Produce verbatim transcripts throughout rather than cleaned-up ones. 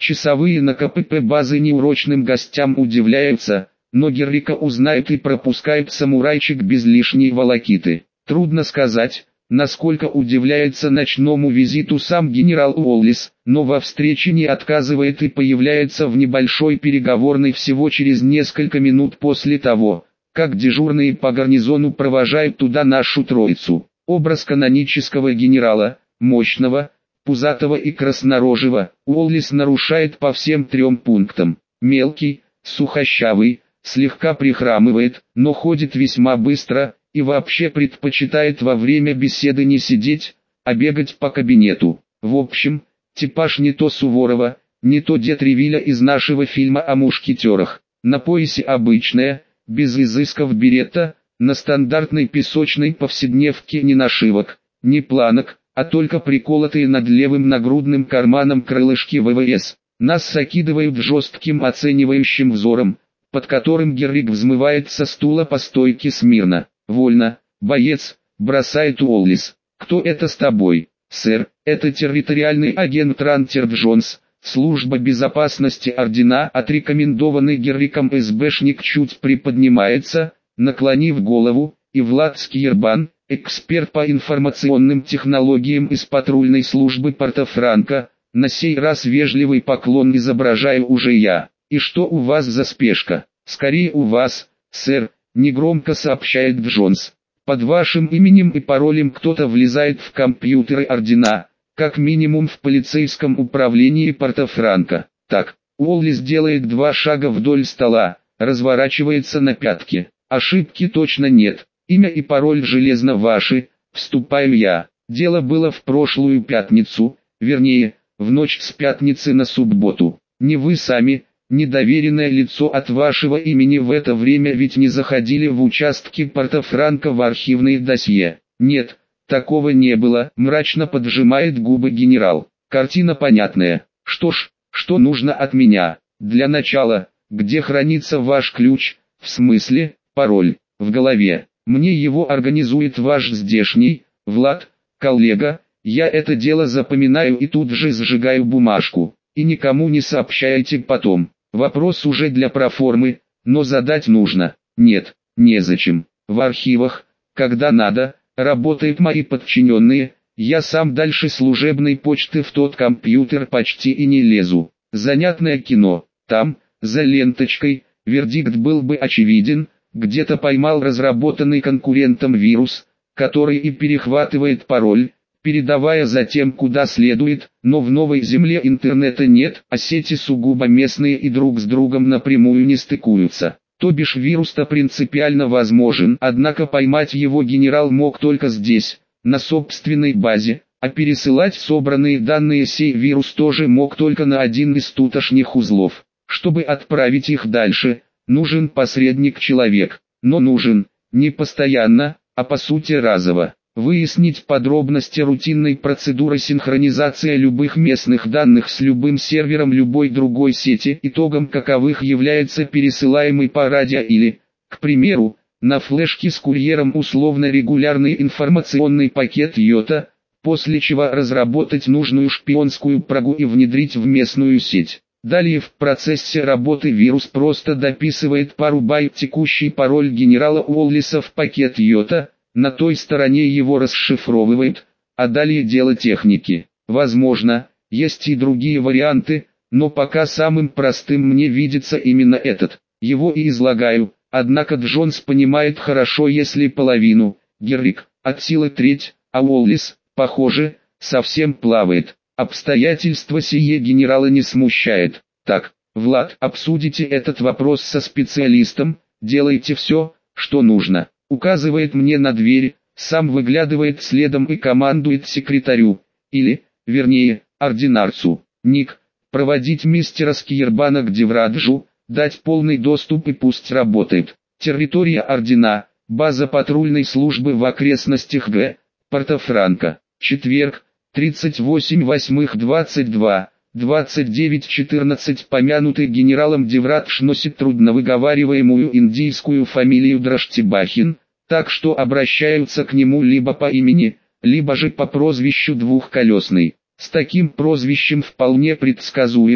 Часовые на ка пэ пэ базы неурочным гостям удивляются, но Геррика узнают и пропускают самурайчик без лишней волокиты. Трудно сказать, насколько удивляется ночному визиту сам генерал Уоллес, но во встрече не отказывает и появляется в небольшой переговорной всего через несколько минут после того, как дежурные по гарнизону провожают туда нашу троицу. Образ канонического генерала, мощного, пузатого и краснорожего, Уоллес нарушает по всем трем пунктам. Мелкий, сухощавый, слегка прихрамывает, но ходит весьма быстро, и вообще предпочитает во время беседы не сидеть, а бегать по кабинету. В общем, типаж не то Суворова, не то дед Ревиля из нашего фильма о мушкетерах. На поясе обычная, без изысков беретта, на стандартной песочной повседневке ни нашивок, ни планок, а только приколотые над левым нагрудным карманом крылышки вэ вэ эс. Нас окидывают жестким оценивающим взором, под которым Геррик взмывает со стула по стойке смирно. «Вольно, боец», — бросает Уоллес. «Кто это с тобой?» «Сэр, это территориальный агент Рантер Джонс, служба безопасности ордена». Отрекомендованный Герриком эс бэшник чуть приподнимается, наклонив голову, и Влад Скьербан, эксперт по информационным технологиям из патрульной службы Порто-Франко, на сей раз вежливый поклон изображаю уже я. «И что у вас за спешка?» «Скорее у вас, сэр», — негромко сообщает Джонс. «Под вашим именем и паролем кто-то влезает в компьютеры ордена, как минимум в полицейском управлении Порто-Франко». Так, Уоллес делает два шага вдоль стола, разворачивается на пятки. «Ошибки точно нет, имя и пароль железно ваши, вступаю я. Дело было в прошлую пятницу, вернее, в ночь с пятницы на субботу. Не вы сами, недоверенное лицо от вашего имени в это время ведь не заходили в участки Порто-Франко в архивные досье?» «Нет, такого не было», — мрачно поджимает губы генерал. «Картина понятная. Что ж, что нужно от меня? Для начала, где хранится ваш ключ, в смысле, пароль?» «В голове. Мне его организует ваш здешний, Влад, коллега. Я это дело запоминаю и тут же сжигаю бумажку. И никому не сообщайте потом. Вопрос уже для проформы, но задать нужно». «Нет, незачем. В архивах, когда надо, работают мои подчиненные. Я сам дальше служебной почты в тот компьютер почти и не лезу. Занятное кино. Там, за ленточкой, вердикт был бы очевиден. Где-то поймал разработанный конкурентом вирус, который и перехватывает пароль, передавая затем куда следует, но в новой земле интернета нет, а сети сугубо местные и друг с другом напрямую не стыкуются. То бишь вирус-то принципиально возможен, однако поймать его генерал мог только здесь, на собственной базе, а пересылать собранные данные сей вирус тоже мог только на один из тутошних узлов. Чтобы отправить их дальше, нужен посредник-человек, но нужен, не постоянно, а по сути разово. Выяснить подробности рутинной процедуры синхронизации любых местных данных с любым сервером любой другой сети, итогом каковых является пересылаемый по радио или, к примеру, на флешке с курьером условно-регулярный информационный пакет йота, после чего разработать нужную шпионскую прогу и внедрить в местную сеть. Далее в процессе работы вирус просто дописывает пару байт текущий пароль генерала Уоллеса в пакет йота, на той стороне его расшифровывает, а далее дело техники. Возможно, есть и другие варианты, но пока самым простым мне видится именно этот. Его и излагаю, однако Джонс понимает хорошо, если половину, Геррик, от силы треть, а Уоллес, похоже, совсем плавает. Обстоятельства сие генерала не смущает. Так, Влад, обсудите этот вопрос со специалистом, делайте все, что нужно. Указывает мне на дверь, сам выглядывает следом и командует секретарю, или, вернее, ординарцу. Ник, проводить мистера Скьербана к Девраджу, дать полный доступ и пусть работает. Территория ордена, база патрульной службы в окрестностях Г. Порто-Франко. Четверг, тридцать восемь восьмых двадцать два, двадцать девять четырнадцать. Помянутый генералом Деврадж носит трудновыговариваемую индийскую фамилию Драштибахин, так что обращаются к нему либо по имени, либо же по прозвищу Двухколесный. С таким прозвищем вполне предсказуемо,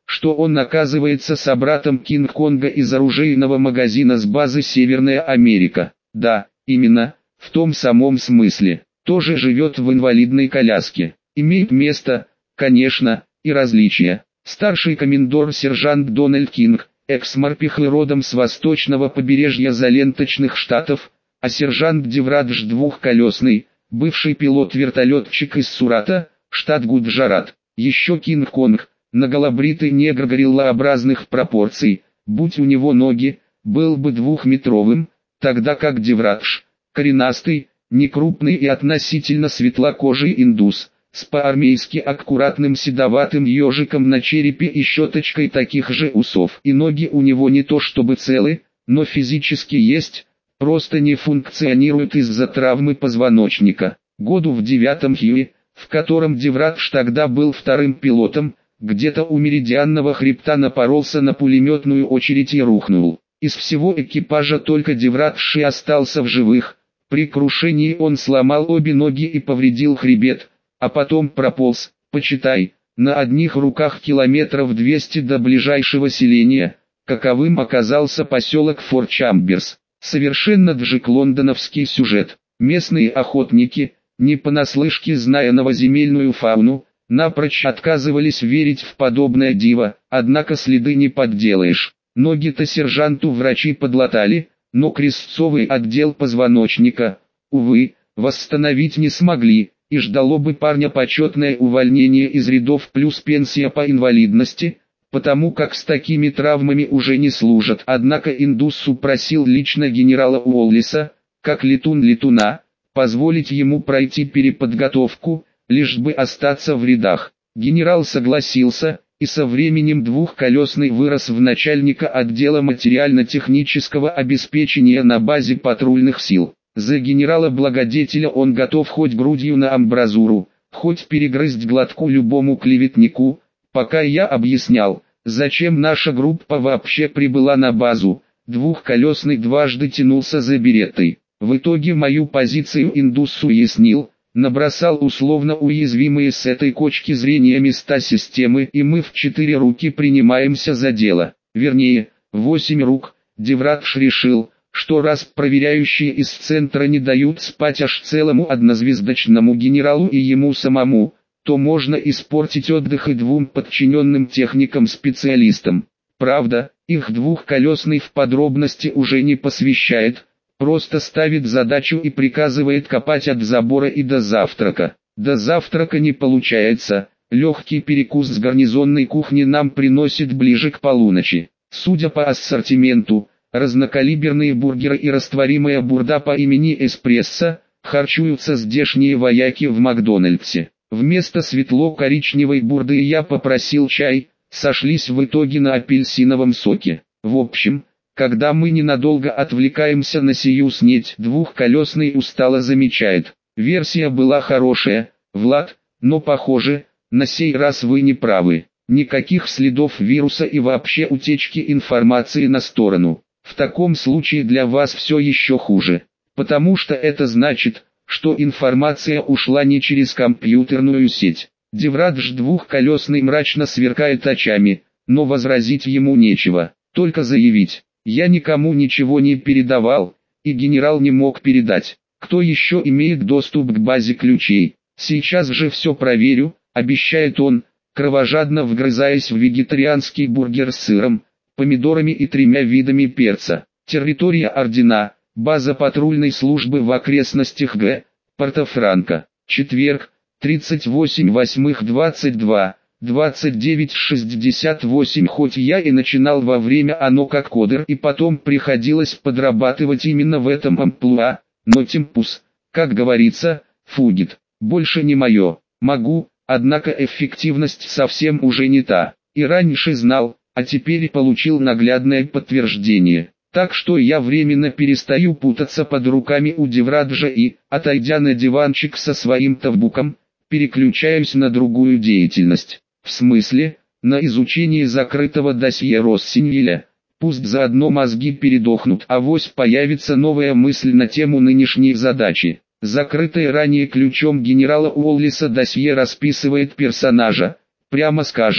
что он оказывается собратом Кинг-Конга из оружейного магазина с базы Северная Америка. Да, именно, в том самом смысле. Тоже живет в инвалидной коляске. Имеет место, конечно, и различия. Старший комендор-сержант Дональд Кинг, экс-морпех и родом с восточного побережья Заленточных штатов, а сержант Деврадж двухколесный, бывший пилот-вертолетчик из Сурата, штат Гуджарат. Еще Кинг-Конг, наголобритый негр гориллообразных пропорций, будь у него ноги, был бы двухметровым, тогда как Деврадж, коренастый, некрупный и относительно светлокожий индус, с по-армейски аккуратным седоватым ежиком на черепе и щеточкой таких же усов. И ноги у него не то чтобы целы, но физически есть, просто не функционируют из-за травмы позвоночника. Году в девятом Хьюи, в котором Деврадж тогда был вторым пилотом, где-то у меридианного хребта напоролся на пулеметную очередь и рухнул. Из всего экипажа только Деврадж и остался в живых. При крушении он сломал обе ноги и повредил хребет, а потом прополз, почитай, на одних руках километров двести до ближайшего селения, каковым оказался поселок Форт Чамберс. Совершенно джек-лондоновский сюжет. Местные охотники, не понаслышке зная новоземельную фауну, напрочь отказывались верить в подобное диво, однако следы не подделаешь. Ноги-то сержанту врачи подлатали, но крестцовый отдел позвоночника, увы, восстановить не смогли, и ждало бы парня почетное увольнение из рядов плюс пенсия по инвалидности, потому как с такими травмами уже не служат. Однако индус просил лично генерала Уоллиса, как летун летуна, позволить ему пройти переподготовку, лишь бы остаться в рядах. Генерал согласился, и со временем двухколесный вырос в начальника отдела материально-технического обеспечения на базе патрульных сил. За генерала-благодетеля он готов хоть грудью на амбразуру, хоть перегрызть глотку любому клеветнику. Пока я объяснял, зачем наша группа вообще прибыла на базу, двухколесный дважды тянулся за беретой. В итоге мою позицию индус уяснил, набросал условно уязвимые с этой точки зрения места системы, и мы в четыре руки принимаемся за дело. Вернее, восемь рук. Деврадж решил, что раз проверяющие из центра не дают спать аж целому однозвездочному генералу и ему самому, то можно испортить отдых и двум подчиненным техникам-специалистам. Правда, их двухколесный в подробности уже не посвящает, просто ставит задачу и приказывает копать от забора и до завтрака. До завтрака не получается, легкий перекус с гарнизонной кухни нам приносит ближе к полуночи. Судя по ассортименту, разнокалиберные бургеры и растворимая бурда по имени Эспрессо, харчуются здешние вояки в Макдональдсе. Вместо светло-коричневой бурды я попросил чай, сошлись в итоге на апельсиновом соке. В общем, когда мы ненадолго отвлекаемся на сию снеть, двухколесный устало замечает. Версия была хорошая, Влад, но похоже, на сей раз вы не правы. Никаких следов вируса и вообще утечки информации на сторону. В таком случае для вас все еще хуже. Потому что это значит, что информация ушла не через компьютерную сеть. Деврадж двухколесный мрачно сверкает очами, но возразить ему нечего, только заявить. Я никому ничего не передавал, и генерал не мог передать. Кто еще имеет доступ к базе ключей? Сейчас же все проверю, обещает он, кровожадно вгрызаясь в вегетарианский бургер с сыром, помидорами и тремя видами перца. Территория Ордена, база патрульной службы в окрестностях Г. Порто-Франко. Четверг, тридцать восемь восьмых двадцать два, двадцать девять шестьдесят восемь. Хоть я и начинал во время оно как кодер и потом приходилось подрабатывать именно в этом амплуа, но темпус, как говорится, фугит, больше не мое. Могу, однако эффективность совсем уже не та. И раньше знал, а теперь получил наглядное подтверждение. Так что я временно перестаю путаться под руками у Девраджа и, отойдя на диванчик со своим тавбуком, переключаюсь на другую деятельность. В смысле, на изучение закрытого досье Россиньеля. Пусть заодно мозги передохнут, авось появится новая мысль на тему нынешней задачи. Закрытое ранее ключом генерала Уоллиса досье расписывает персонажа, прямо скажем,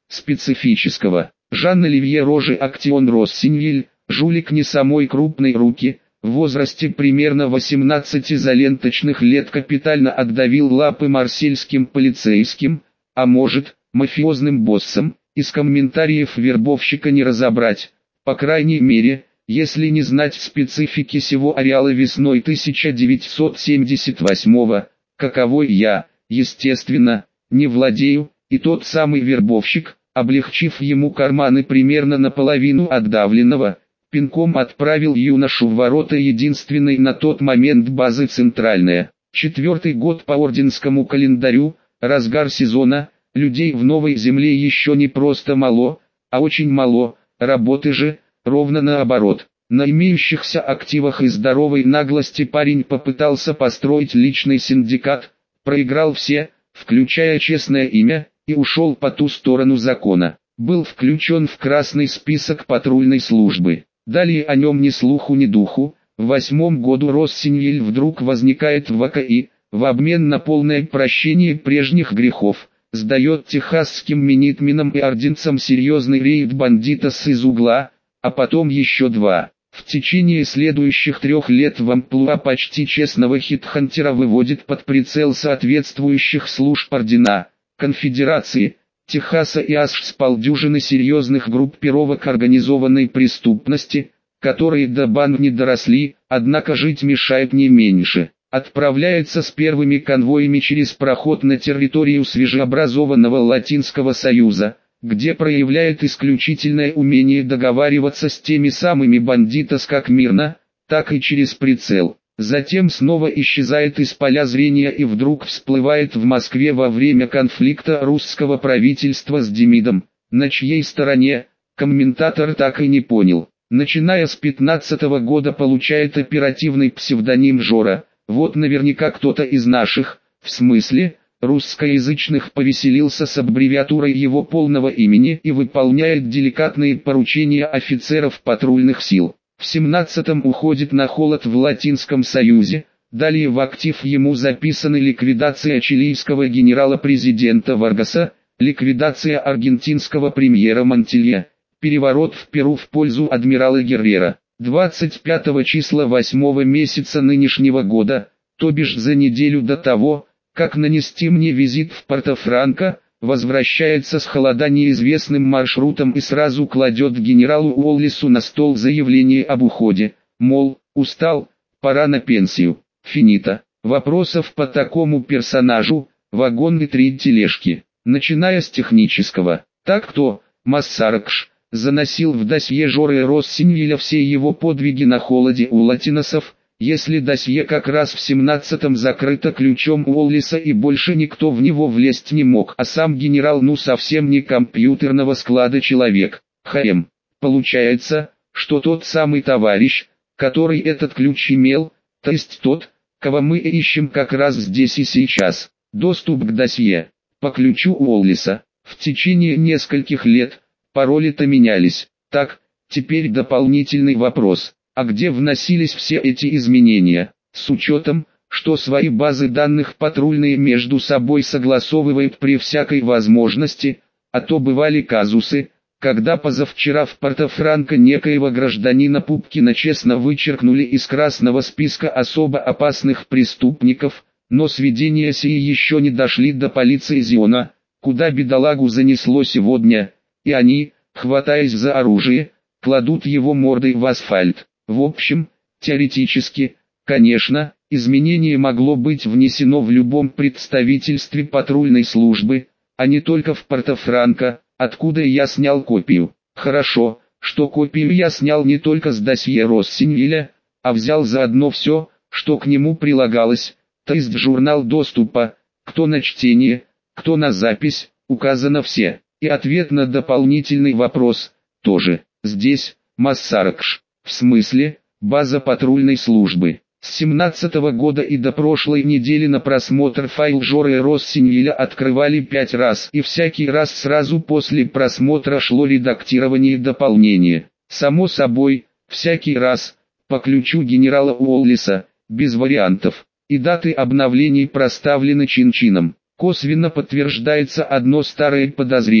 специфического. Жан-Оливье Роже Актион Россинвиль, жулик не самой крупной руки, в возрасте примерно восемнадцати заленточных лет капитально отдавил лапы марсельским полицейским, а может, мафиозным боссам, из комментариев вербовщика не разобрать, по крайней мере, если не знать специфики сего ареала весной тысяча девятьсот семьдесят восьмого, каковой я, естественно, не владею, и тот самый вербовщик, облегчив ему карманы примерно наполовину отдавленного, пинком отправил юношу в ворота единственной на тот момент базы «Центральная». Четвертый год по орденскому календарю, разгар сезона, людей в Новой Земле еще не просто мало, а очень мало, работы же, ровно наоборот. На имеющихся активах и здоровой наглости парень попытался построить личный синдикат, проиграл все, включая честное имя, и ушел по ту сторону закона. Был включен в красный список патрульной службы. Далее о нем ни слуху ни духу. В восьмом году Россинвиль вдруг возникает в АКИ, в обмен на полное прощение прежних грехов, сдает техасским минитменам и орденцам серьезный рейд бандита с из угла, а потом еще два. В течение следующих трех лет в амплуа почти честного хитхантера выводит под прицел соответствующих служб ордена, конфедерации, Техаса и аж с полдюжины серьезных группировок организованной преступности, которые до банд не доросли, однако жить мешает не меньше. Отправляется с первыми конвоями через проход на территорию свежеобразованного Латинского Союза, где проявляет исключительное умение договариваться с теми самыми бандитос как мирно, так и через прицел. Затем снова исчезает из поля зрения и вдруг всплывает в Москве во время конфликта русского правительства с Демидом, на чьей стороне, комментатор так и не понял. Начиная с пятнадцатого года получает оперативный псевдоним Жора, вот наверняка кто-то из наших, в смысле, русскоязычных повеселился с аббревиатурой его полного имени и выполняет деликатные поручения офицеров патрульных сил. В семнадцатом уходит на холод в Латинском Союзе, далее в актив ему записаны ликвидация чилийского генерала-президента Варгаса, ликвидация аргентинского премьера Монтилья, переворот в Перу в пользу адмирала Геррера. двадцать пятого числа восьмого месяца нынешнего года, то бишь за неделю до того, как нанести мне визит в Порто-Франко, возвращается с холода неизвестным маршрутом и сразу кладет генералу Уоллису на стол заявление об уходе, мол, устал, пора на пенсию, финита. Вопросов по такому персонажу, вагон и три тележки, начиная с технического. Так кто, Массаракш, заносил в досье Жоры Россинвиля все его подвиги на холоде у латиносов, если досье как раз в семнадцатом закрыто ключом Уоллиса и больше никто в него влезть не мог, а сам генерал ну совсем не компьютерного склада человек. Хм. Получается, что тот самый товарищ, который этот ключ имел, то есть тот, кого мы ищем как раз здесь и сейчас. Доступ к досье. По ключу Уоллиса. В течение нескольких лет, пароли-то менялись. Так, теперь дополнительный вопрос. А где вносились все эти изменения, с учетом, что свои базы данных патрульные между собой согласовывают при всякой возможности, а то бывали казусы, когда позавчера в Порто-Франко некоего гражданина Пупкина честно вычеркнули из красного списка особо опасных преступников, но сведения сии еще не дошли до полиции Зиона, куда бедолагу занесло сегодня, и они, хватаясь за оружие, кладут его мордой в асфальт. В общем, теоретически, конечно, изменение могло быть внесено в любом представительстве патрульной службы, а не только в Порто-Франко, откуда я снял копию. Хорошо, что копию я снял не только с досье Россинвиля, а взял заодно все, что к нему прилагалось, то есть журнал доступа, кто на чтение, кто на запись, указано все. И ответ на дополнительный вопрос, тоже, здесь, Массаракш. В смысле, база патрульной службы. С семнадцатого года и до прошлой недели на просмотр файл Жоры Россинвиля открывали пять раз, и всякий раз сразу после просмотра шло редактирование дополнения. Само собой, всякий раз, по ключу генерала Уоллиса, без вариантов, и даты обновлений проставлены чин-чином. Косвенно подтверждается одно старое подозрение,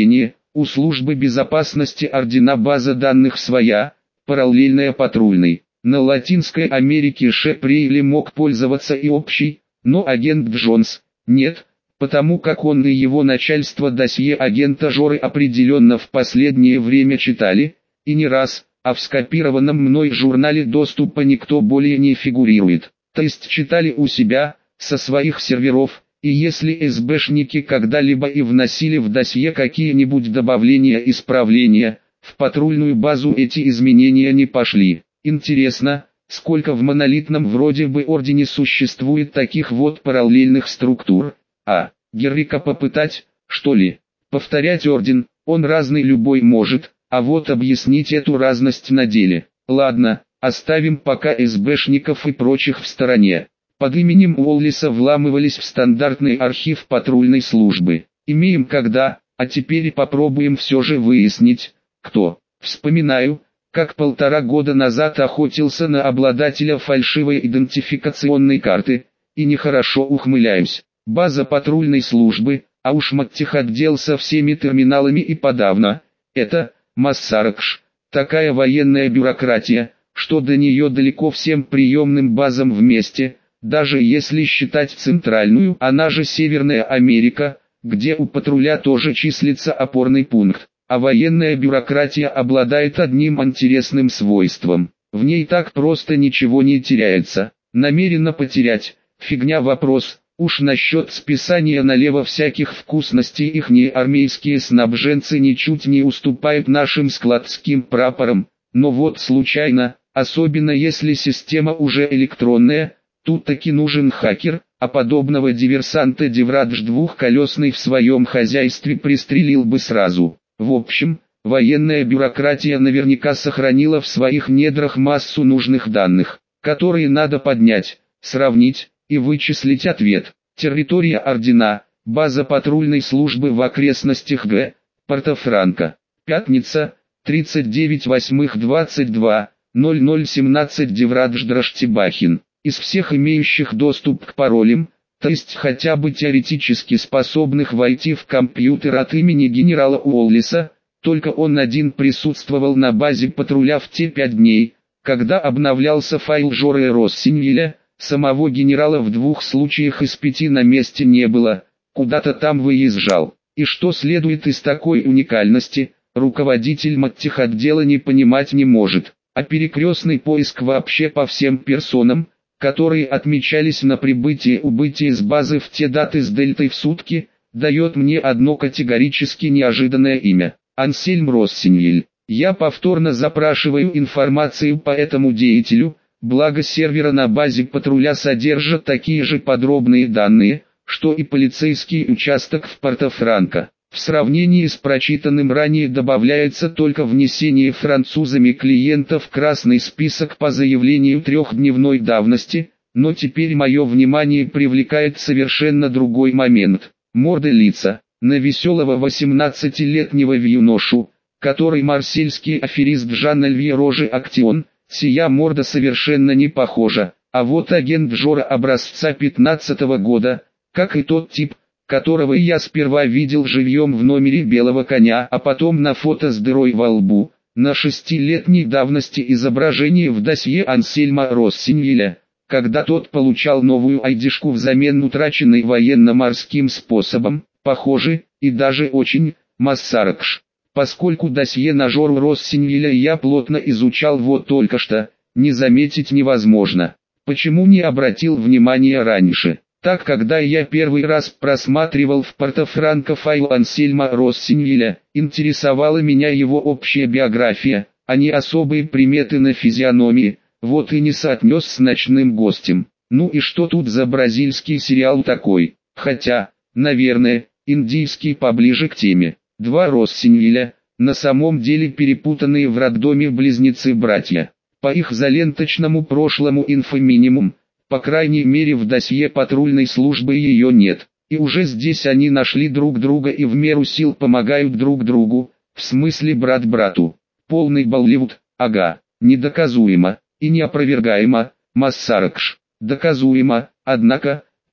У службы безопасности ордена база данных своя, параллельная патрульной. На Латинской Америке Шеп Рейли мог пользоваться и общей, но агент Джонс – нет, потому как он и его начальство досье агента Жоры определенно в последнее время читали, и не раз, а в скопированном мной журнале доступа никто более не фигурирует. То есть читали у себя, со своих серверов, и если СБшники когда-либо и вносили в досье какие-нибудь добавления и исправления, в патрульную базу эти изменения не пошли. Интересно, сколько в монолитном вроде бы ордене существует таких вот параллельных структур? А, Геррика попытать, что ли? Повторять орден, он разный любой может, а вот объяснить эту разность на деле. Ладно, оставим пока СБшников и прочих в стороне. Под именем Уоллиса вламывались в стандартный архив патрульной службы. Имеем когда, а теперь попробуем все же выяснить, кто. Вспоминаю, как полтора года назад охотился на обладателя фальшивой идентификационной карты, и нехорошо ухмыляюсь. База патрульной службы, а уж маттехотдел со всеми терминалами и подавно, это, Массаракш, такая военная бюрократия, что до нее далеко всем приемным базам вместе, даже если считать центральную, она же Северная Америка, где у патруля тоже числится опорный пункт. А военная бюрократия обладает одним интересным свойством. В ней так просто ничего не теряется. Намеренно потерять, фигня вопрос. Уж насчет списания налево всяких вкусностей ихние армейские снабженцы ничуть не уступают нашим складским прапорам. Но вот случайно, особенно если система уже электронная, тут таки нужен хакер, а подобного диверсанта Деврадж двухколесный в своем хозяйстве пристрелил бы сразу. В общем, военная бюрократия наверняка сохранила в своих недрах массу нужных данных, которые надо поднять, сравнить и вычислить ответ. Территория ордена, база патрульной службы в окрестностях Г. Порто-Франко. Пятница, тридцать девять восьмых двадцать два, ноль ноль семнадцать Деврадж Драштибахин. Из всех имеющих доступ к паролям, то есть хотя бы теоретически способных войти в компьютер от имени генерала Уоллиса, только он один присутствовал на базе патруля в те пять дней, когда обновлялся файл Жоры Россиньеля. Самого генерала в двух случаях из пяти на месте не было, куда-то там выезжал. И что следует из такой уникальности, руководитель маттехотдела не понимать не может. А перекрестный поиск вообще по всем персонам, которые отмечались на прибытии-убытии с базы в те даты с дельтой в сутки, дает мне одно категорически неожиданное имя – Ансельм Россиньель. Я повторно запрашиваю информацию по этому деятелю, благо сервера на базе патруля содержат такие же подробные данные, что и полицейский участок в Порто-Франко. В сравнении с прочитанным ранее добавляется только внесение французами клиента в красный список по заявлению трехдневной давности, но теперь мое внимание привлекает совершенно другой момент. Морды лица, на веселого восемнадцатилетнего юношу, который марсельский аферист Жан-Альвье Рожи Актион, сия морда совершенно не похожа, а вот агент Жора образца пятнадцатого года, как и тот тип, которого я сперва видел живьем в номере «Белого коня», а потом на фото с дырой во лбу, на шестилетней давности изображение в досье Ансельма Россиньеля, когда тот получал новую айдишку взамен утраченной военно-морским способом, похоже, и даже очень, Массаракш. Поскольку досье на Жору Россиньеля я плотно изучал вот только что, не заметить невозможно. Почему не обратил внимания раньше? Так, когда я первый раз просматривал в Порто-Франко файл Ансельма Россиньеля, интересовала меня его общая биография, а не особые приметы на физиономии, вот и не соотнес с «Ночным гостем». Ну и что тут за бразильский сериал такой? Хотя, наверное, индийский поближе к теме. Два Россиньеля, на самом деле перепутанные в роддоме близнецы-братья. По их заленточному прошлому инфоминимум, по крайней мере в досье патрульной службы ее нет. И уже здесь они нашли друг друга и в меру сил помогают друг другу, в смысле брат брату. Полный Болливуд, ага, недоказуемо и неопровергаемо, Массаракш. Доказуемо, однако,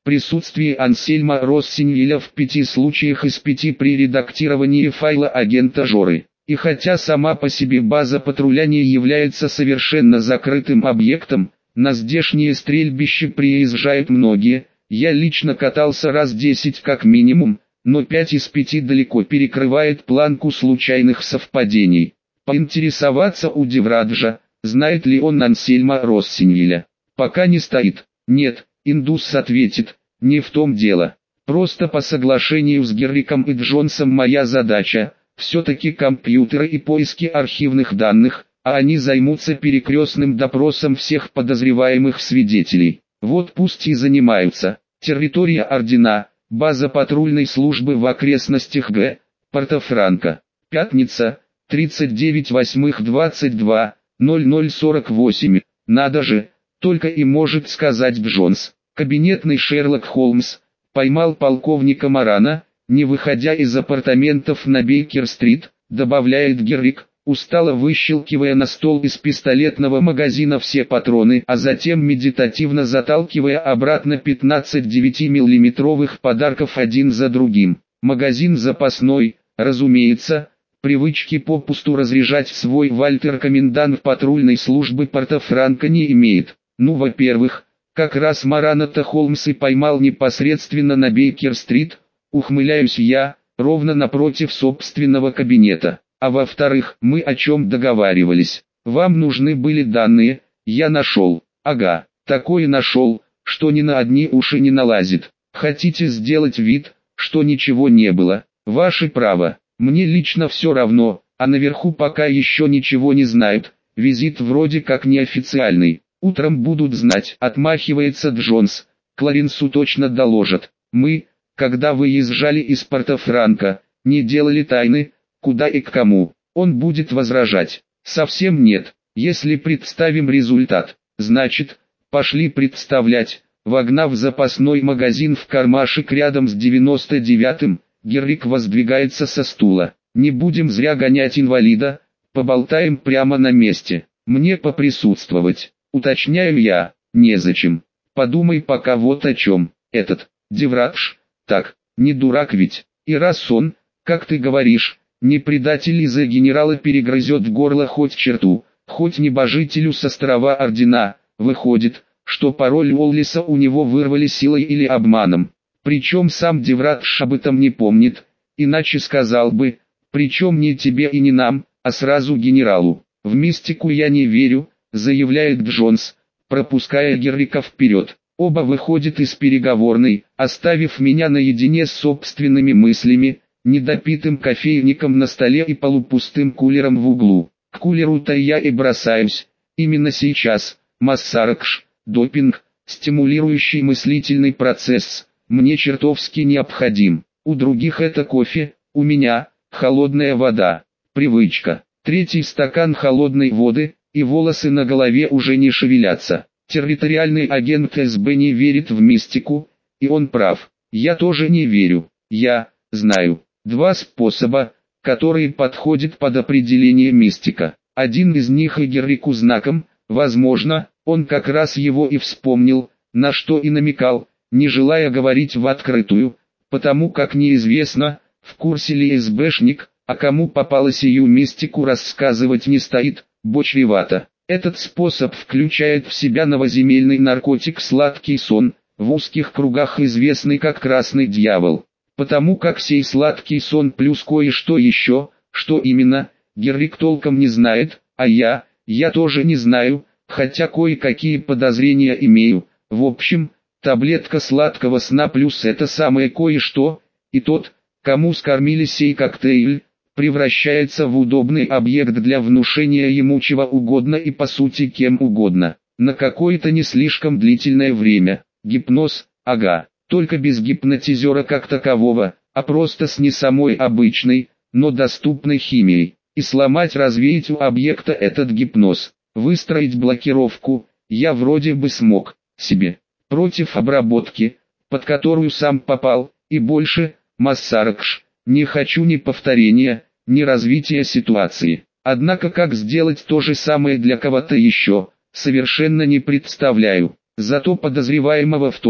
Присутствие Ансельма Россинвиля в пяти случаях из пяти при редактировании файла агента Жоры. И хотя сама по себе база патруля не является совершенно закрытым объектом, на здешнее стрельбище приезжают многие, я лично катался раз десять как минимум, но пять из пяти далеко перекрывает планку случайных совпадений. Поинтересоваться у Девраджа, знает ли он Ансельма Россинвиля. Пока не стоит. Нет, индус ответит, не в том дело. Просто по соглашению с Герриком и Джонсом моя задача, все-таки компьютеры и поиски архивных данных, а они займутся перекрестным допросом всех подозреваемых свидетелей. Вот пусть и занимаются. Территория Ордена, база патрульной службы в окрестностях Г. Порто-Франко. Пятница, тридцать девять восьмых двадцать два, ноль ноль сорок восемь. Надо же, только и может сказать Джонс. Кабинетный Шерлок Холмс поймал полковника Морана, не выходя из апартаментов на Бейкер-стрит, добавляет Геррик, устало выщелкивая на стол из пистолетного магазина все патроны, а затем медитативно заталкивая обратно пятнадцать девятимиллиметровых подарков один за другим. Магазин запасной, разумеется, привычки попусту разряжать свой Вальтер комендант патрульной службы Порто-Франко не имеет. Ну, во-первых, как раз Морана-то Холмс и поймал непосредственно на Бейкер-стрит, ухмыляюсь я, ровно напротив собственного кабинета. А во-вторых, мы о чем договаривались. Вам нужны были данные, я нашел. Ага, такое нашел, что ни на одни уши не налазит. Хотите сделать вид, что ничего не было? Ваше право. Мне лично все равно, а наверху пока еще ничего не знают. Визит вроде как неофициальный. Утром будут знать, отмахивается Джонс. Кларенсу точно доложат. Мы, когда выезжали из Порто-Франко, не делали тайны, куда и к кому. Он будет возражать. Совсем нет. Если представим результат, значит, пошли представлять. Вогнав запасной магазин в кармашек рядом с девяносто девятым, Геррик воздвигается со стула. Не будем зря гонять инвалида, поболтаем прямо на месте. Мне поприсутствовать. Уточняю я, незачем. Подумай пока вот о чем. Этот, Деврадж, так, не дурак ведь. И раз он, как ты говоришь, не предатель из-за генерала перегрызет в горло хоть черту, хоть небожителю с острова Ордена, выходит, что пароль Уоллиса у него вырвали силой или обманом. Причем сам Деврадж об этом не помнит, иначе сказал бы, причем не тебе и не нам, а сразу генералу. В мистику я не верю, заявляет Джонс, пропуская Геррика вперед. Оба выходят из переговорной, оставив меня наедине с собственными мыслями, недопитым кофейником на столе и полупустым кулером в углу. К кулеру-то я и бросаюсь. Именно сейчас, массаркш, допинг, стимулирующий мыслительный процесс, мне чертовски необходим. У других это кофе, у меня холодная вода. Привычка. Третий стакан холодной воды, и волосы на голове уже не шевелятся. Территориальный агент эс бэ не верит в мистику, и он прав. Я тоже не верю. Я знаю два способа, которые подходят под определение мистика. Один из них и Геррику знаком, возможно, он как раз его и вспомнил, на что и намекал, не желая говорить в открытую, потому как неизвестно, в курсе ли эс бэшник, а кому попало сию мистику рассказывать не стоит, бо чревато. Этот способ включает в себя новоземельный наркотик сладкий сон, в узких кругах известный как красный дьявол. Потому как сей сладкий сон плюс кое-что еще, что именно, Геррик толком не знает, а я, я тоже не знаю, хотя кое-какие подозрения имею. В общем, таблетка сладкого сна плюс это самое кое-что, и тот, кому скормили сей коктейль, превращается в удобный объект для внушения ему чего угодно и по сути кем угодно. На какое-то не слишком длительное время. Гипноз, ага. Только без гипнотизера как такового, а просто с не самой обычной, но доступной химией. И сломать, развеять у объекта этот гипноз. Выстроить блокировку, я вроде бы смог, себе. Против обработки, под которую сам попал, и больше, массаркш, не хочу ни повторения, ни развития ситуации. Однако как сделать то же самое для кого-то еще, совершенно не представляю. Зато подозреваемого в том,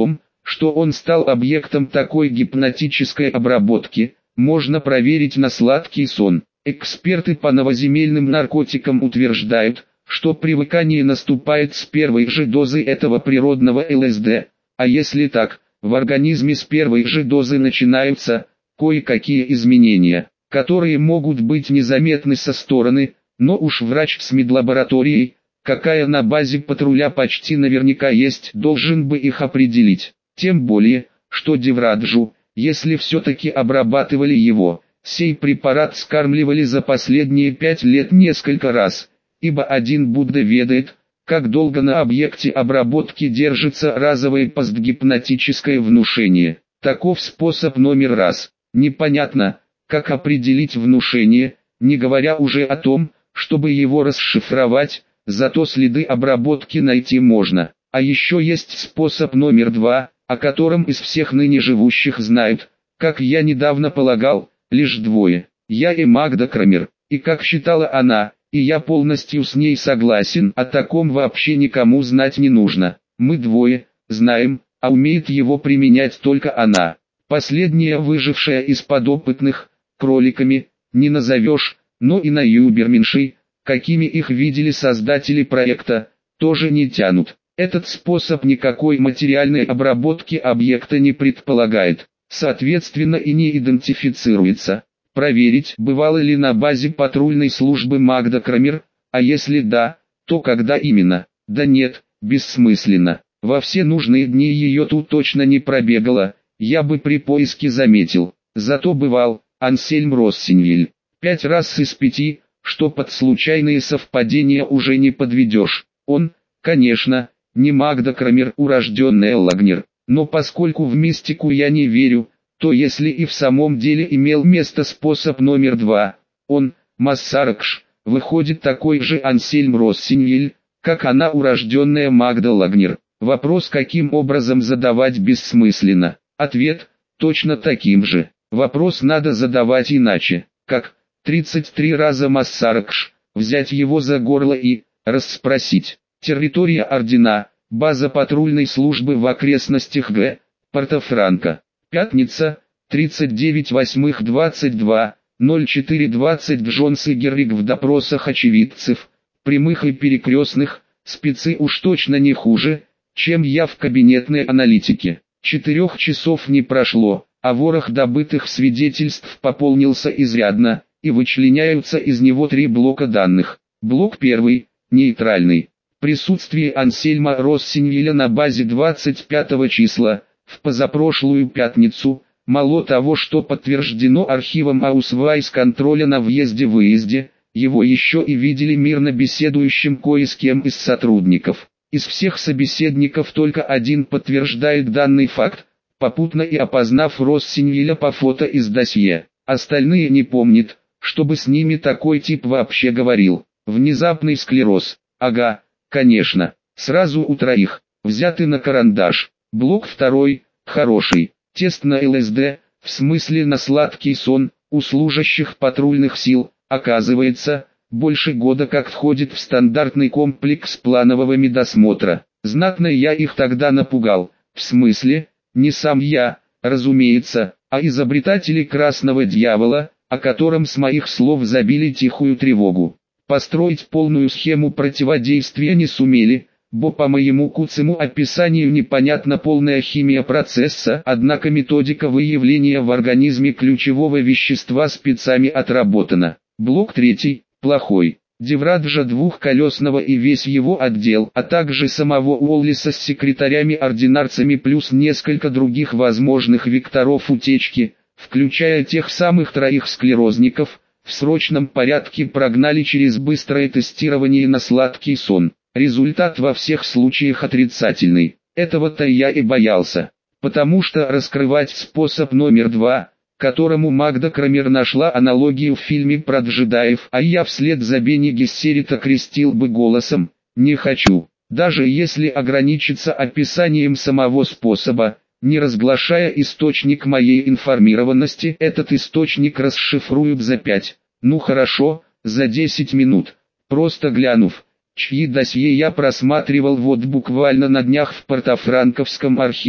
что он стал объектом такой гипнотической обработки, можно проверить на сладкий сон. Эксперты по новоземельным наркотикам утверждают, что привыкание наступает с первой же дозы этого природного ЛСД, а если так, в организме с первой же дозы начинаются кое-какие изменения, которые могут быть незаметны со стороны, но уж врач с медлабораторией, какая на базе патруля почти наверняка есть, должен бы их определить. Тем более, что Девраджу, если все-таки обрабатывали его, сей препарат скармливали за последние пять лет несколько раз, ибо один Будда ведает, как долго на объекте обработки держится разовое постгипнотическое внушение. Таков способ номер раз. Непонятно, как определить внушение, не говоря уже о том, чтобы его расшифровать, зато следы обработки найти можно. А еще есть способ номер два, о котором из всех ныне живущих знают, как я недавно полагал, лишь двое. Я и Магда Крамер, и как считала она, и я полностью с ней согласен, о таком вообще никому знать не нужно. Мы двое, знаем, а умеет его применять только она. Последняя, выжившая из подопытных, кроликами, не назовешь, но и на юберменшей, какими их видели создатели проекта, тоже не тянут. Этот способ никакой материальной обработки объекта не предполагает, соответственно и не идентифицируется. Проверить, бывало ли на базе патрульной службы Магда Крамер, а если да, то когда именно? Да нет, бессмысленно. Во все нужные дни ее тут точно не пробегало, я бы при поиске заметил. Зато бывал Ансельм Россинвиль. Пять раз из пяти, что под случайные совпадения уже не подведешь. Он, конечно, не Магда Крамер, урожденная Лагнер, но поскольку в мистику я не верю, то если и в самом деле имел место способ номер два, он, Массаракш, выходит такой же Ансельм Россинвиль, как она, урожденная Магда Лагнер. Вопрос, каким образом задавать, бессмысленно. Ответ точно таким же. Вопрос надо задавать иначе, как тридцать три раза Массаракш, взять его за горло и расспросить. Территория ордена, база патрульной службы в окрестностях Г. Порто-Франко. Пятница, тридцать девять восьмых двадцать два, ноль четыре двадцать. Джонс и Геррик в допросах очевидцев, прямых и перекрестных, спецы уж точно не хуже, чем я в кабинетной аналитике. Четырех часов не прошло, а ворох добытых свидетельств пополнился изрядно, и вычленяются из него три блока данных. Блок первый, нейтральный. Присутствие Ансельма Россинвиля на базе двадцать пятого числа, в позапрошлую пятницу, мало того, что подтверждено архивом Аусвайс контроля на въезде-выезде, его еще и видели мирно беседующим кое с кем из сотрудников. Из всех собеседников только один подтверждает данный факт, попутно и опознав Россинвиля по фото из досье. Остальные не помнят, чтобы с ними такой тип вообще говорил. Внезапный склероз. Ага, конечно, сразу у троих, взяты на карандаш. Блок второй, хороший, тест на ЛСД, в смысле на сладкий сон, у служащих патрульных сил, оказывается, больше года как входит в стандартный комплекс планового медосмотра. Знатно я их тогда напугал, в смысле, не сам я, разумеется, а изобретатели Красного Дьявола, о котором с моих слов забили тихую тревогу. Построить полную схему противодействия не сумели, бо по моему куцему описанию непонятна полная химия процесса, однако методика выявления в организме ключевого вещества спецами отработана. Блок третий, плохой. Девраджа двухколесного и весь его отдел, а также самого Уоллиса с секретарями-ординарцами плюс несколько других возможных векторов утечки, включая тех самых троих склерозников, в срочном порядке прогнали через быстрое тестирование на сладкий сон. Результат во всех случаях отрицательный. Этого-то я и боялся. Потому что раскрывать способ номер два, которому Магда Крамер нашла аналогию в фильме про джедаев, а я вслед за Бенни Гессерит окрестил бы голосом, не хочу. Даже если ограничиться описанием самого способа, не разглашая источник моей информированности, этот источник расшифруют за пять, ну хорошо, за десять минут, просто глянув, чьи досье я просматривал вот буквально на днях в Портофранковском архиве.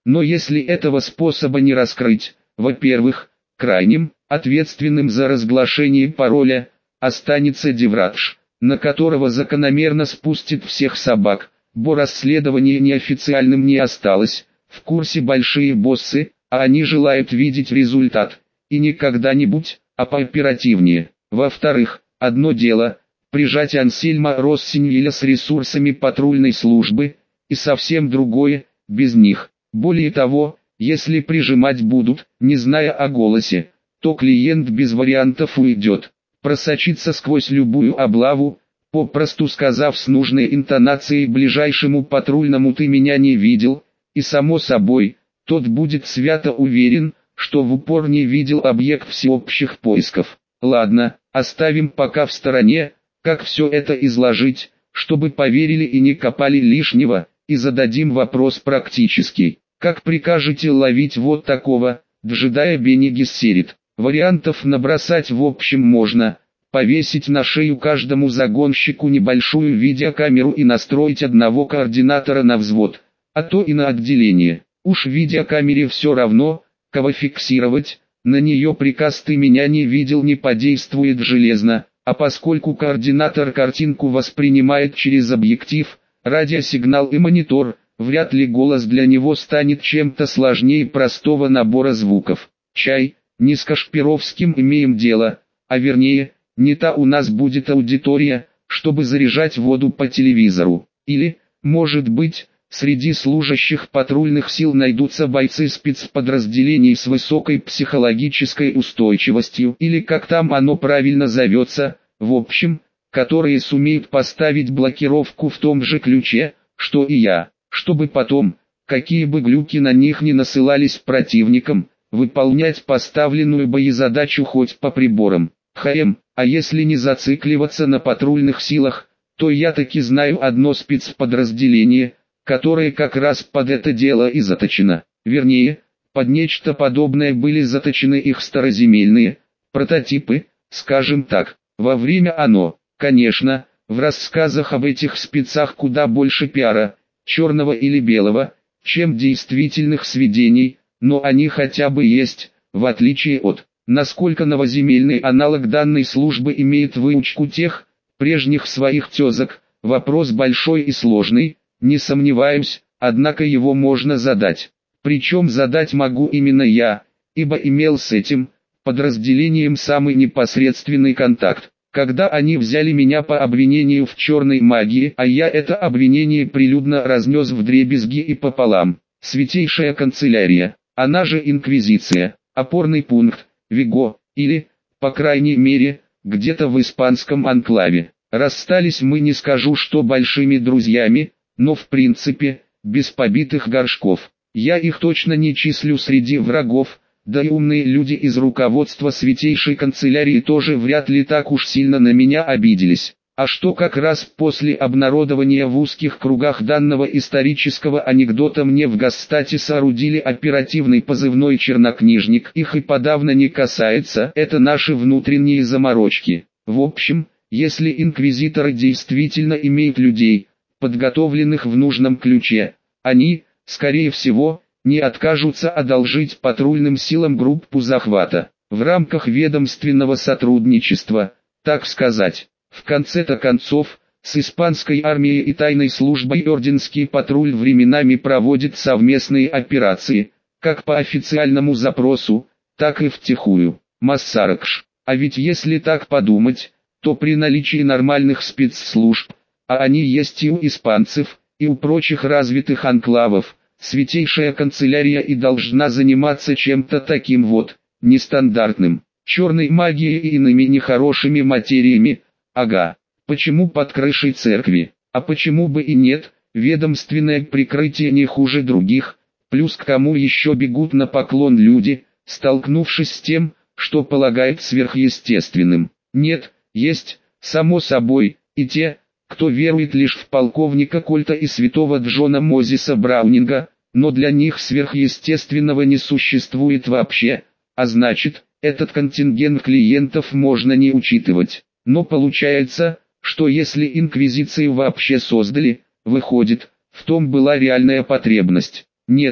Но если этого способа не раскрыть, во-первых, крайним, ответственным за разглашение пароля, останется Деврадж, на которого закономерно спустит всех собак, бо расследование неофициальным не осталось, в курсе большие боссы, а они желают видеть результат, и не когда-нибудь, а пооперативнее. Во-вторых, одно дело, прижать Ансельма Россиньеля с ресурсами патрульной службы, и совсем другое, без них. Более того, если прижимать будут, не зная о голосе, то клиент без вариантов уйдет, просочится сквозь любую облаву, попросту сказав с нужной интонацией ближайшему патрульному «ты меня не видел», и само собой, тот будет свято уверен, что в упор не видел объект всеобщих поисков. Ладно, оставим пока в стороне, как все это изложить, чтобы поверили и не копали лишнего, и зададим вопрос практический. Как прикажете ловить вот такого, джедая Бени Гессерит? Вариантов набросать в общем можно. Повесить на шею каждому загонщику небольшую видеокамеру и настроить одного координатора на взвод, а то и на отделение. Уж в видеокамере все равно, кого фиксировать, на нее приказ «ты меня не видел» не подействует железно, а поскольку координатор картинку воспринимает через объектив, радиосигнал и монитор, вряд ли голос для него станет чем-то сложнее простого набора звуков. Чай, не с Кашпировским имеем дело, а вернее, не та у нас будет аудитория, чтобы заряжать воду по телевизору. Или, может быть, среди служащих патрульных сил найдутся бойцы спецподразделений с высокой психологической устойчивостью, или как там оно правильно зовется, в общем, которые сумеют поставить блокировку в том же ключе, что и я, чтобы потом, какие бы глюки на них ни насылались противникам, выполнять поставленную боезадачу хоть по приборам. Хм, а если не зацикливаться на патрульных силах, то я таки знаю одно спецподразделение, которое как раз под это дело и заточено. Вернее, под нечто подобное были заточены их староземельные прототипы, скажем так. Во время оно, конечно, в рассказах об этих спецах куда больше пиара, черного или белого, чем действительных сведений, но они хотя бы есть, в отличие от, насколько новоземельный аналог данной службы имеет выучку тех, прежних своих тезок, вопрос большой и сложный, не сомневаюсь, однако его можно задать. Причем задать могу именно я, ибо имел с этим подразделением самый непосредственный контакт. Когда они взяли меня по обвинению в черной магии, а я это обвинение прилюдно разнес вдребезги и пополам. Святейшая канцелярия, она же инквизиция, опорный пункт, Виго, или, по крайней мере, где-то в испанском анклаве. Расстались мы, не скажу, что большими друзьями, но в принципе, без побитых горшков. Я их точно не числю среди врагов, да и умные люди из руководства Святейшей канцелярии тоже вряд ли так уж сильно на меня обиделись. А что как раз после обнародования в узких кругах данного исторического анекдота мне в Гастате соорудили оперативный позывной «Чернокнижник», их и подавно не касается, это наши внутренние заморочки. В общем, если инквизиторы действительно имеют людей, подготовленных в нужном ключе, они, скорее всего, не откажутся одолжить патрульным силам группу захвата, в рамках ведомственного сотрудничества, так сказать. В конце-то концов, с испанской армией и тайной службой орденский патруль временами проводит совместные операции, как по официальному запросу, так и втихую. Массаракш. А ведь если так подумать, то при наличии нормальных спецслужб, а они есть и у испанцев, и у прочих развитых анклавов, Святейшая канцелярия и должна заниматься чем-то таким вот, нестандартным, черной магией и иными нехорошими материями. Ага, почему под крышей церкви, а почему бы и нет, ведомственное прикрытие не хуже других, плюс к кому еще бегут на поклон люди, столкнувшись с тем, что полагают сверхъестественным. Нет, есть, само собой, и те, кто верует лишь в полковника Кольта и святого Джона Мозеса Браунинга, но для них сверхъестественного не существует вообще, а значит, этот контингент клиентов можно не учитывать. Но получается, что если инквизицию вообще создали, выходит, в том была реальная потребность. Нет,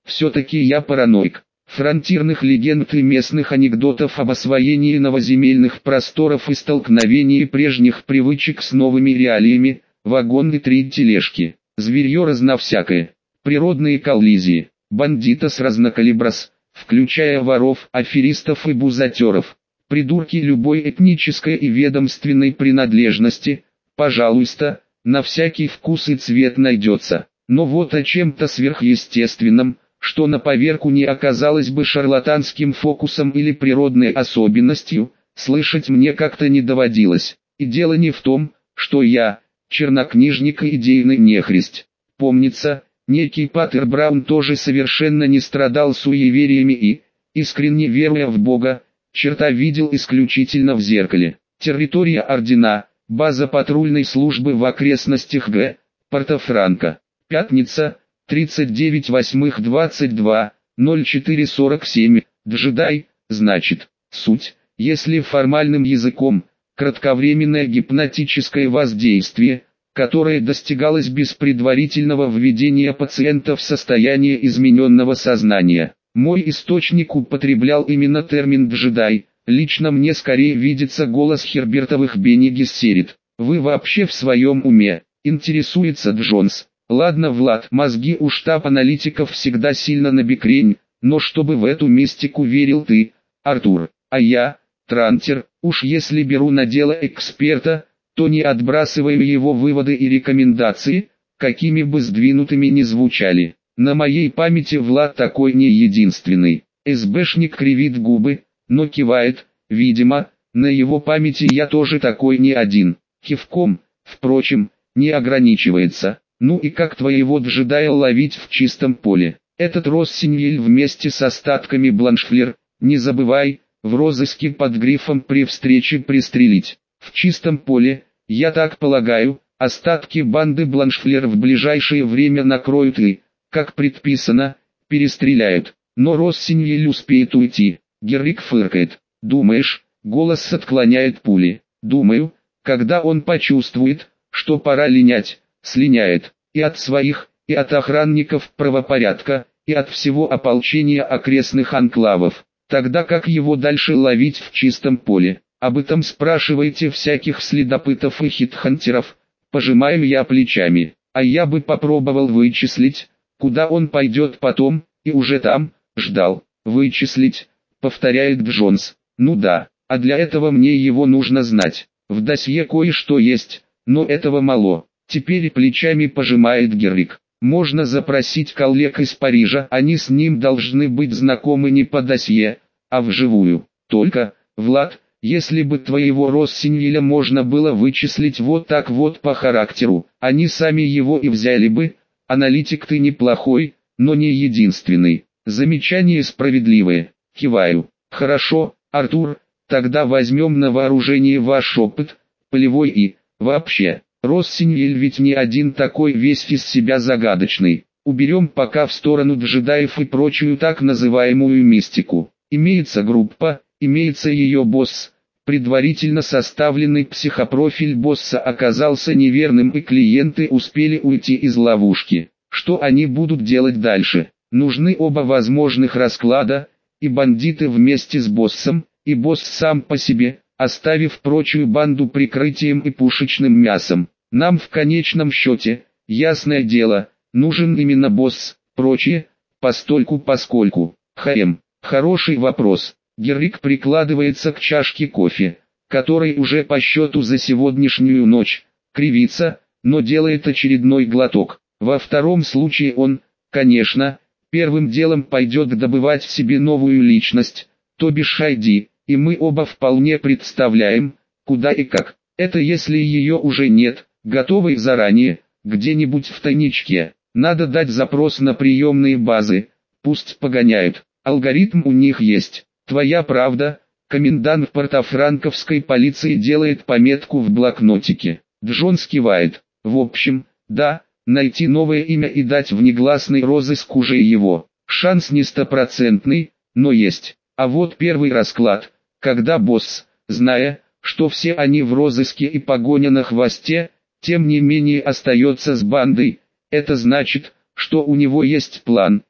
Все-таки я параноик. Фронтирных легенд и местных анекдотов об освоении новоземельных просторов и столкновении прежних привычек с новыми реалиями, вагоны три тележки, зверье разновсякое, природные коллизии, бандитос разнокалиброс, включая воров, аферистов и бузатеров, придурки любой этнической и ведомственной принадлежности, пожалуйста, на всякий вкус и цвет найдется. Но вот о чем-то сверхъестественном, что на поверку не оказалось бы шарлатанским фокусом или природной особенностью, слышать мне как-то не доводилось. И дело не в том, что я, чернокнижник и идейный нехрист. Помнится, некий Паттер Браун тоже совершенно не страдал суевериями и, искренне веруя в Бога, черта видел исключительно в зеркале. Территория ордена, база патрульной службы в окрестностях Г. Порто-Франко. Пятница, тридцать девять восьмых двадцать два, ноль четыре сорок семь, джедай, значит, суть, если формальным языком, кратковременное гипнотическое воздействие, которое достигалось без предварительного введения пациента в состояние измененного сознания. Мой источник употреблял именно термин «джедай», лично мне скорее видится голос Хербертовых Бени Гессерит. «Вы вообще в своем уме?» — интересуется Джонс. Ладно, Влад, мозги у штаб-аналитиков всегда сильно набекрень, но чтобы в эту мистику верил ты, Артур, а я, Трантер, уж если беру на дело эксперта, то не отбрасываю его выводы и рекомендации, какими бы сдвинутыми ни звучали. На моей памяти Влад такой не единственный. СБшник кривит губы, но кивает, видимо, на его памяти я тоже такой не один. Кивком, впрочем, не ограничивается. Ну и как твоего джедая ловить в чистом поле? Этот Россиньель вместе с остатками Бланшфлер, не забывай, в розыске под грифом при встрече пристрелить. В чистом поле, я так полагаю, остатки банды Бланшфлер в ближайшее время накроют и, как предписано, перестреляют. Но Россиньель успеет уйти. Геррик фыркает. Думаешь, голос отклоняет пули. Думаю, когда он почувствует, что пора линять, слиняет, и от своих, и от охранников правопорядка, и от всего ополчения окрестных анклавов, тогда как его дальше ловить в чистом поле. Об этом спрашивайте всяких следопытов и хитхантеров, пожимаю я плечами, а я бы попробовал вычислить, куда он пойдет потом, и уже там, ждал. Вычислить, повторяет Джонс. Ну да, а для этого мне его нужно знать. В досье кое-что есть, но этого мало. Теперь плечами пожимает Геррик. Можно запросить коллег из Парижа, они с ним должны быть знакомы не по досье, а вживую. Только, Влад, если бы твоего Россиньеля можно было вычислить вот так вот по характеру, они сами его и взяли бы. Аналитик ты неплохой, но не единственный. Замечание справедливое. Киваю. Хорошо, Артур, тогда возьмем на вооружение ваш опыт, полевой и, вообще. Россиньель ведь не один такой весь из себя загадочный. Уберем пока в сторону джедаев и прочую так называемую мистику. Имеется группа, имеется ее босс. Предварительно составленный психопрофиль босса оказался неверным и клиенты успели уйти из ловушки. Что они будут делать дальше? Нужны оба возможных расклада, и бандиты вместе с боссом, и босс сам по себе, оставив прочую банду прикрытием и пушечным мясом. Нам в конечном счете, ясное дело, нужен именно босс, прочие, постольку-поскольку. Хм, хороший вопрос. Геррик прикладывается к чашке кофе, который уже по счету за сегодняшнюю ночь, кривится, но делает очередной глоток. Во втором случае он, конечно, первым делом пойдет добывать в себе новую личность, то бишь Хайди. И мы оба вполне представляем, куда и как. Это если ее уже нет, готовой заранее, где-нибудь в тайничке. Надо дать запрос на приемные базы, пусть погоняют. Алгоритм у них есть. Твоя правда, комендант портофранковской полиции делает пометку в блокнотике. Джонс кивает. В общем, да, найти новое имя и дать внегласный розыск уже его. Шанс не стопроцентный, но есть. А вот первый расклад. Когда босс, зная, что все они в розыске и погоня на хвосте, тем не менее остается с бандой, это значит, что у него есть план,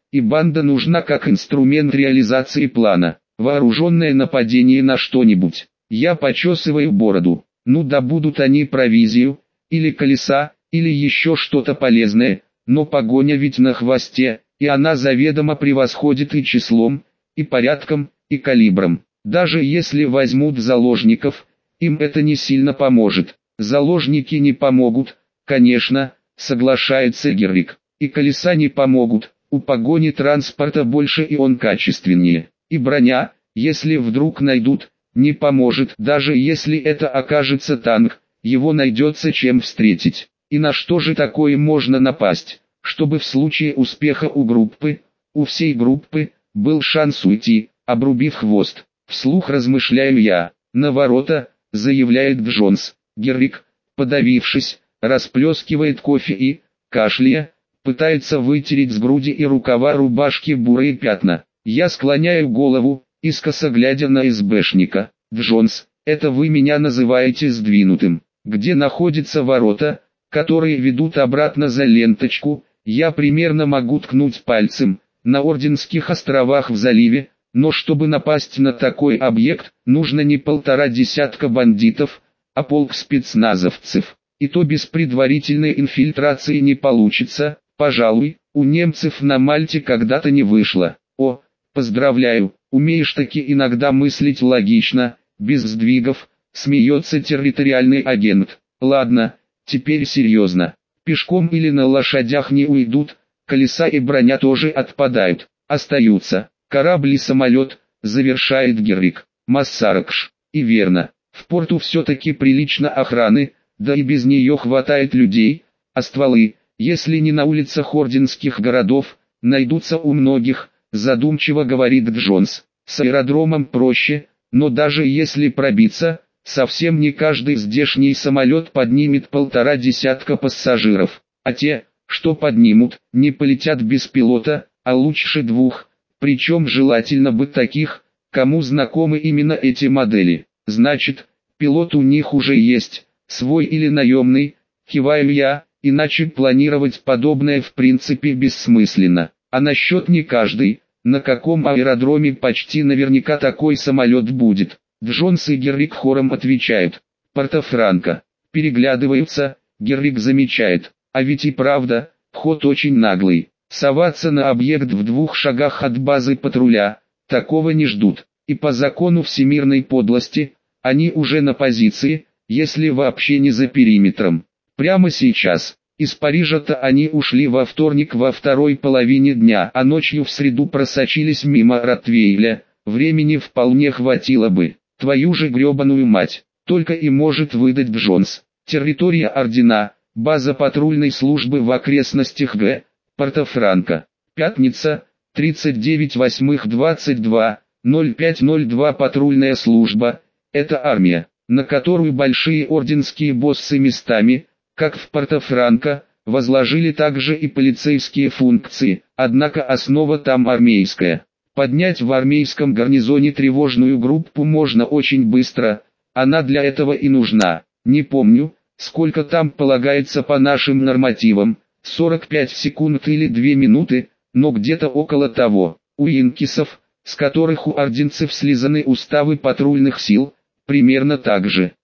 и банда нужна как инструмент реализации плана. Вооруженное нападение на что-нибудь. Я почесываю бороду. Ну да будут они провизию, или колеса, или еще что-то полезное, но погоня ведь на хвосте, и она заведомо превосходит и числом, и порядком, и калибром. Даже если возьмут заложников, им это не сильно поможет. Заложники не помогут, конечно, соглашается Геррик. И колеса не помогут, у погони транспорта больше и он качественнее. И броня, если вдруг найдут, не поможет. Даже если это окажется танк, его найдется чем встретить. И на что же такое можно напасть, чтобы в случае успеха у группы, у всей группы, был шанс уйти, обрубив хвост. Вслух размышляю я. На ворота, заявляет Джонс. Геррик, подавившись, расплескивает кофе и, кашляя, пытается вытереть с груди и рукава рубашки бурые пятна. Я склоняю голову, искоса глядя на СБшника. Джонс, это вы меня называете сдвинутым. Где находятся ворота, которые ведут обратно за ленточку, я примерно могу ткнуть пальцем. На Орденских островах в заливе, но чтобы напасть на такой объект, нужно не полтора десятка бандитов, а полк спецназовцев. И то без предварительной инфильтрации не получится, пожалуй, у немцев на Мальте когда-то не вышло. О, поздравляю, умеешь таки иногда мыслить логично, без сдвигов, смеется территориальный агент. Ладно, теперь серьезно. Пешком или на лошадях не уйдут, колеса и броня тоже отпадают, остаются корабль и самолет, завершает Геррик. Массаракш. И верно, в порту все-таки прилично охраны, да и без нее хватает людей, а стволы, если не на улицах орденских городов, найдутся у многих, задумчиво говорит Джонс. С аэродромом проще, но даже если пробиться, совсем не каждый здешний самолет поднимет полтора десятка пассажиров, а те, что поднимут, не полетят без пилота, а лучше двух, причем желательно бы таких, кому знакомы именно эти модели. Значит, пилот у них уже есть, свой или наемный, киваю я, иначе планировать подобное в принципе бессмысленно. А насчет не каждый, на каком аэродроме почти наверняка такой самолет будет. Джонс и Геррик хором отвечают. Порто-Франко. Переглядываются, Геррик замечает. А ведь и правда, ход очень наглый. Соваться на объект в двух шагах от базы патруля, такого не ждут. И по закону всемирной подлости, они уже на позиции, если вообще не за периметром. Прямо сейчас. Из Парижа-то они ушли во вторник во второй половине дня, а ночью в среду просочились мимо Ротвейля. Времени вполне хватило бы. Твою же гребаную мать, только и может выдать Джонс. Территория Ордена, база патрульной службы в окрестностях Г. Порто-Франко. Пятница, тридцать девять восьмых двадцать два, ноль пять ноль два. Патрульная служба. Это армия, на которую большие орденские боссы местами, как в Порто-Франко, возложили также и полицейские функции, однако основа там армейская. Поднять в армейском гарнизоне тревожную группу можно очень быстро, она для этого и нужна. Не помню, сколько там полагается по нашим нормативам, сорок пять секунд или две минуты, но где-то около того. У инкисов, с которых у орденцев слизаны уставы патрульных сил, примерно так же.